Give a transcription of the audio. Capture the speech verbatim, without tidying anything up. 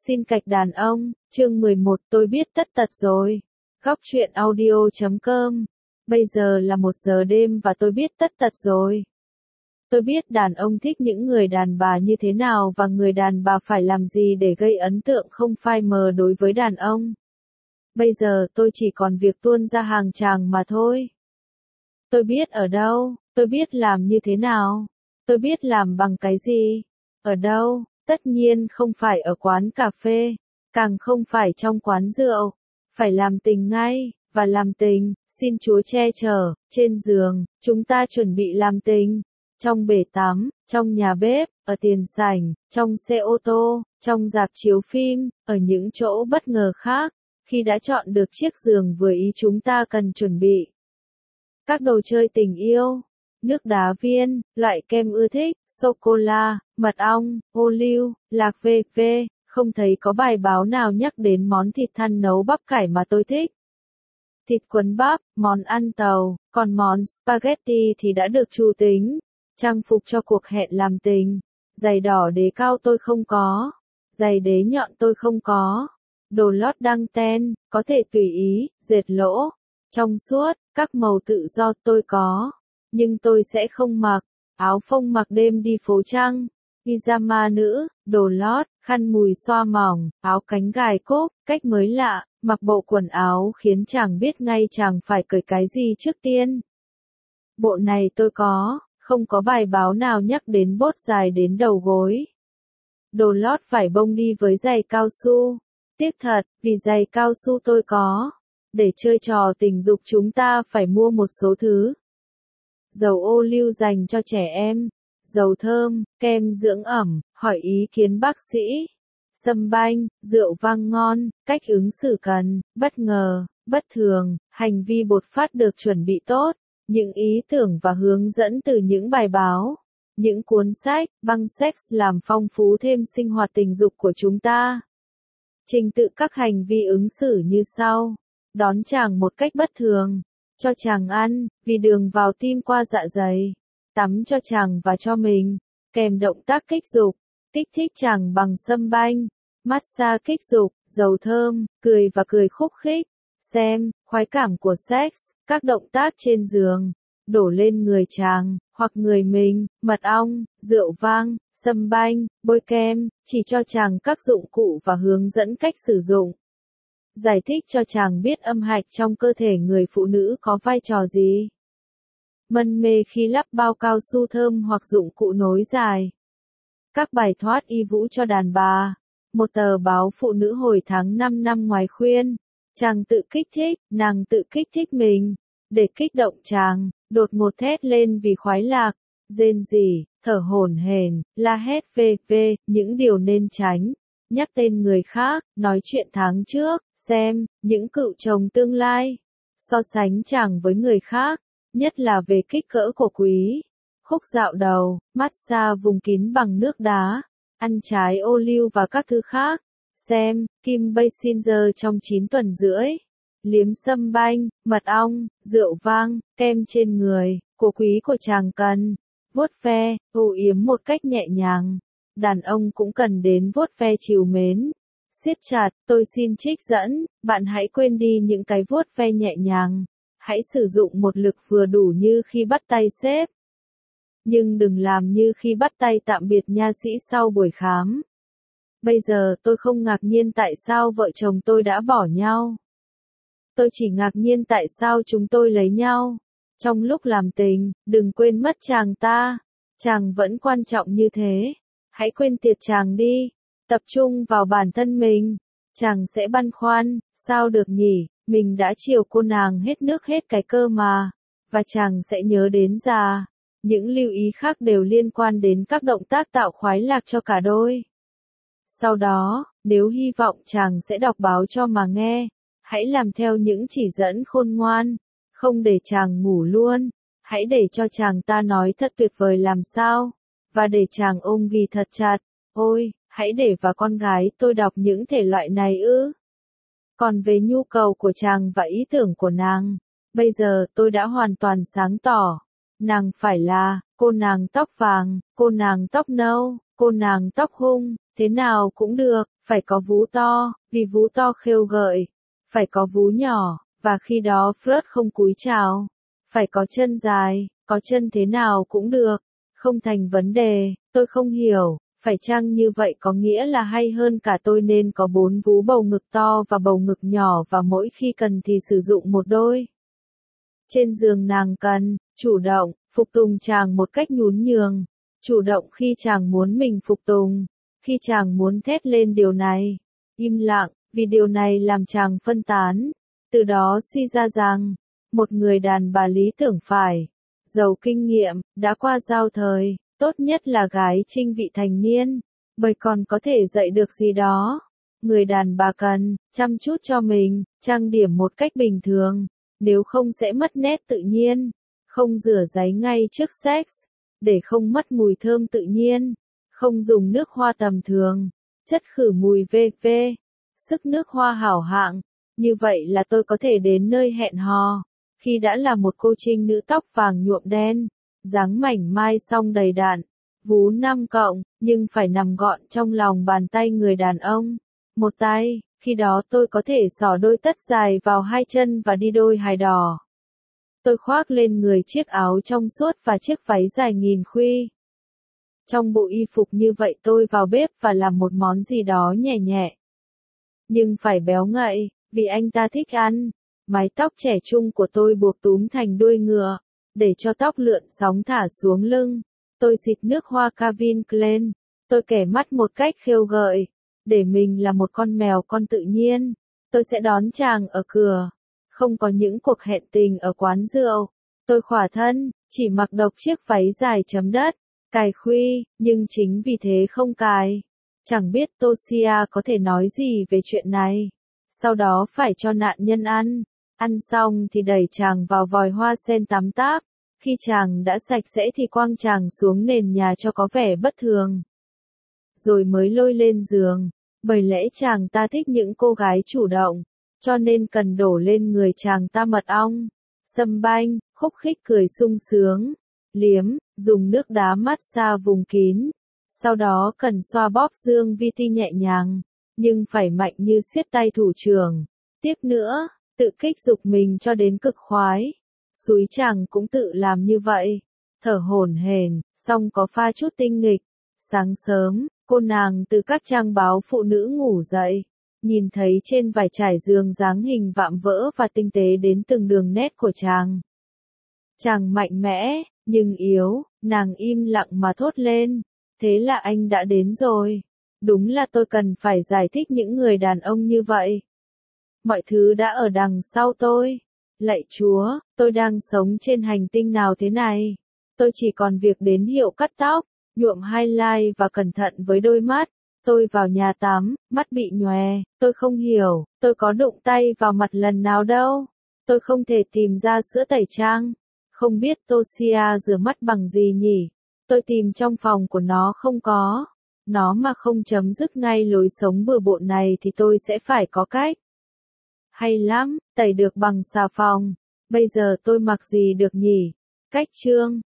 Xin cạch đàn ông, chương mười một tôi biết tất tật rồi. Góc truyện audio chấm com. Bây giờ là một giờ đêm và tôi biết tất tật rồi. Tôi biết đàn ông thích những người đàn bà như thế nào và người đàn bà phải làm gì để gây ấn tượng không phai mờ đối với đàn ông. Bây giờ tôi chỉ còn việc tuôn ra hàng tràng mà thôi. Tôi biết ở đâu, tôi biết làm như thế nào, tôi biết làm bằng cái gì, ở đâu. Tất nhiên không phải ở quán cà phê, càng không phải trong quán rượu, phải làm tình ngay, và làm tình, xin Chúa che chở, trên giường, chúng ta chuẩn bị làm tình, trong bể tắm, trong nhà bếp, ở tiền sảnh, trong xe ô tô, trong rạp chiếu phim, ở những chỗ bất ngờ khác, khi đã chọn được chiếc giường vừa ý chúng ta cần chuẩn bị. Các đồ chơi tình yêu. Nước đá viên, loại kem ưa thích, sô-cô-la, mật ong, ô liu, lạc vê vê, không thấy có bài báo nào nhắc đến món thịt than nấu bắp cải mà tôi thích. Thịt cuốn bắp, món ăn tàu, còn món spaghetti thì đã được chu tính. Trang phục cho cuộc hẹn làm tình. Giày đỏ đế cao tôi không có. Giày đế nhọn tôi không có. Đồ lót đăng ten, có thể tùy ý, dệt lỗ, trong suốt, các màu tự do tôi có. Nhưng tôi sẽ không mặc, áo phông mặc đêm đi phố trăng, pyjama nữ, đồ lót, khăn mùi xoa mỏng, áo cánh gài cúc, cách mới lạ, mặc bộ quần áo khiến chàng biết ngay chàng phải cởi cái gì trước tiên. Bộ này tôi có, không có bài báo nào nhắc đến bốt dài đến đầu gối. Đồ lót vải bông đi với giày cao su. Tiếc thật, vì giày cao su tôi có. Để chơi trò tình dục chúng ta phải mua một số thứ. Dầu ô liu dành cho trẻ em, dầu thơm, kem dưỡng ẩm, hỏi ý kiến bác sĩ, sâm banh, rượu vang ngon, cách ứng xử cần, bất ngờ, bất thường, hành vi bột phát được chuẩn bị tốt, những ý tưởng và hướng dẫn từ những bài báo, những cuốn sách, băng sex làm phong phú thêm sinh hoạt tình dục của chúng ta. Trình tự các hành vi ứng xử như sau: đón chàng một cách bất thường. Cho chàng ăn, vì đường vào tim qua dạ dày. Tắm cho chàng và cho mình. Kèm động tác kích dục. Kích thích chàng bằng sâm banh. Massage kích dục, dầu thơm, cười và cười khúc khích. Xem, khoái cảm của sex, các động tác trên giường. Đổ lên người chàng, hoặc người mình, mật ong, rượu vang, sâm banh, bôi kem, chỉ cho chàng các dụng cụ và hướng dẫn cách sử dụng. Giải thích cho chàng biết âm hạch trong cơ thể người phụ nữ có vai trò gì. Mân mê khi lắp bao cao su thơm hoặc dụng cụ nối dài. Các bài thoát y vũ cho đàn bà. Một tờ báo phụ nữ hồi tháng năm năm ngoài khuyên. Chàng tự kích thích, nàng tự kích thích mình. Để kích động chàng, đột ngột thét lên vì khoái lạc. Rên rỉ, thở hổn hển, la hét vê vê, những điều nên tránh. Nhắc tên người khác, nói chuyện tháng trước, xem, những cựu chồng tương lai. So sánh chàng với người khác, nhất là về kích cỡ của quý. Khúc dạo đầu, massage vùng kín bằng nước đá, ăn trái ô liu và các thứ khác. Xem, Kim Basinger trong chín tuần rưỡi. Liếm sâm banh, mật ong, rượu vang, kem trên người, của quý của chàng cần. Vuốt ve, âu yếm một cách nhẹ nhàng. Đàn ông cũng cần đến vuốt ve trìu mến. Siết chặt, tôi xin trích dẫn, bạn hãy quên đi những cái vuốt ve nhẹ nhàng. Hãy sử dụng một lực vừa đủ như khi bắt tay sếp. Nhưng đừng làm như khi bắt tay tạm biệt nha sĩ sau buổi khám. Bây giờ tôi không ngạc nhiên tại sao vợ chồng tôi đã bỏ nhau. Tôi chỉ ngạc nhiên tại sao chúng tôi lấy nhau. Trong lúc làm tình, đừng quên mất chàng ta. Chàng vẫn quan trọng như thế. Hãy quên tiệt chàng đi. Tập trung vào bản thân mình. Chàng sẽ băn khoăn, sao được nhỉ, mình đã chiều cô nàng hết nước hết cái cơ mà. Và chàng sẽ nhớ đến già. Những lưu ý khác đều liên quan đến các động tác tạo khoái lạc cho cả đôi. Sau đó, nếu hy vọng chàng sẽ đọc báo cho mà nghe, hãy làm theo những chỉ dẫn khôn ngoan. Không để chàng ngủ luôn. Hãy để cho chàng ta nói thật tuyệt vời làm sao. Và để chàng ôm ghì thật chặt. Ôi, hãy để vào con gái tôi đọc những thể loại này ư. Còn về nhu cầu của chàng và ý tưởng của nàng, bây giờ tôi đã hoàn toàn sáng tỏ. Nàng phải là, cô nàng tóc vàng, cô nàng tóc nâu, cô nàng tóc hung, Thế nào cũng được, phải có vú to, vì vú to khêu gợi. Phải có vú nhỏ, và khi đó Freud không cúi chào. Phải có chân dài, có chân thế nào cũng được. Không thành vấn đề, tôi không hiểu, phải chăng như vậy có nghĩa là hay hơn cả tôi nên có bốn vú bầu ngực to và bầu ngực nhỏ và mỗi khi cần thì sử dụng một đôi. Trên giường nàng cần, chủ động, phục tùng chàng một cách nhún nhường. Chủ động khi chàng muốn mình phục tùng. Khi chàng muốn thét lên điều này. Im lặng, vì điều này làm chàng phân tán. Từ đó suy ra rằng, một người đàn bà lý tưởng phải giàu kinh nghiệm, đã qua giao thời, tốt nhất là gái trinh vị thành niên, bởi còn có thể dạy được gì đó. Người đàn bà cần chăm chút cho mình, trang điểm một cách bình thường, nếu không sẽ mất nét tự nhiên, không rửa ráy ngay trước sex, để không mất mùi thơm tự nhiên, không dùng nước hoa tầm thường, chất khử mùi vê vê, sức nước hoa hảo hạng. Như vậy là tôi có thể đến nơi hẹn hò. Khi đã là một cô trinh nữ tóc vàng nhuộm đen, dáng mảnh mai song đầy đặn, vú năm cộng, nhưng phải nằm gọn trong lòng bàn tay người đàn ông. Một tay, khi đó tôi có thể xỏ đôi tất dài vào hai chân và đi đôi hài đỏ. Tôi khoác lên người chiếc áo trong suốt và chiếc váy dài nghìn khuy. Trong bộ y phục như vậy tôi vào bếp và làm một món gì đó nhẹ nhẹ. Nhưng phải béo ngậy, vì anh ta thích ăn. Mái tóc trẻ trung của tôi buộc túm thành đuôi ngựa, để cho tóc lượn sóng thả xuống lưng. Tôi xịt nước hoa Calvin Klein. Tôi kẻ mắt một cách khêu gợi, để mình là một con mèo con tự nhiên. Tôi sẽ đón chàng ở cửa. Không có những cuộc hẹn tình ở quán rượu. Tôi khỏa thân, chỉ mặc độc chiếc váy dài chấm đất, cài khuy, nhưng chính vì thế không cài. Chẳng biết Tosia có thể nói gì về chuyện này. Sau đó phải cho nạn nhân ăn. Ăn xong thì đẩy chàng vào vòi hoa sen tắm táp. Khi chàng đã sạch sẽ thì quăng chàng xuống nền nhà cho có vẻ bất thường. Rồi mới lôi lên giường. Bởi lẽ chàng ta thích những cô gái chủ động. Cho nên cần đổ lên người chàng ta mật ong, sâm banh, khúc khích cười sung sướng. Liếm, dùng nước đá massage vùng kín. Sau đó cần xoa bóp dương vi ti nhẹ nhàng. Nhưng phải mạnh như siết tay thủ trưởng. Tiếp nữa, tự kích dục mình cho đến cực khoái. Xúi chàng cũng tự làm như vậy. Thở hổn hển, xong có pha chút tinh nghịch. Sáng sớm, cô nàng từ các trang báo phụ nữ ngủ dậy. Nhìn thấy trên vải trải giường dáng hình vạm vỡ và tinh tế đến từng đường nét của chàng. Chàng mạnh mẽ, nhưng yếu, nàng im lặng mà thốt lên. Thế là anh đã đến rồi. Đúng là tôi cần phải giải thích những người đàn ông như vậy. Mọi thứ đã ở đằng sau tôi. Lạy Chúa, tôi đang sống trên hành tinh nào thế này? Tôi chỉ còn việc đến hiệu cắt tóc, nhuộm highlight và cẩn thận với đôi mắt. Tôi vào nhà tắm, mắt bị nhòe, tôi không hiểu, tôi có đụng tay vào mặt lần nào đâu. Tôi không thể tìm ra sữa tẩy trang. Không biết Tosia rửa mắt bằng gì nhỉ? Tôi tìm trong phòng của nó không có. Nó mà không chấm dứt ngay lối sống bừa bộn này thì tôi sẽ phải có cách. Hay lắm, tẩy được bằng xà phòng. Bây giờ tôi mặc gì được nhỉ? Cách chương.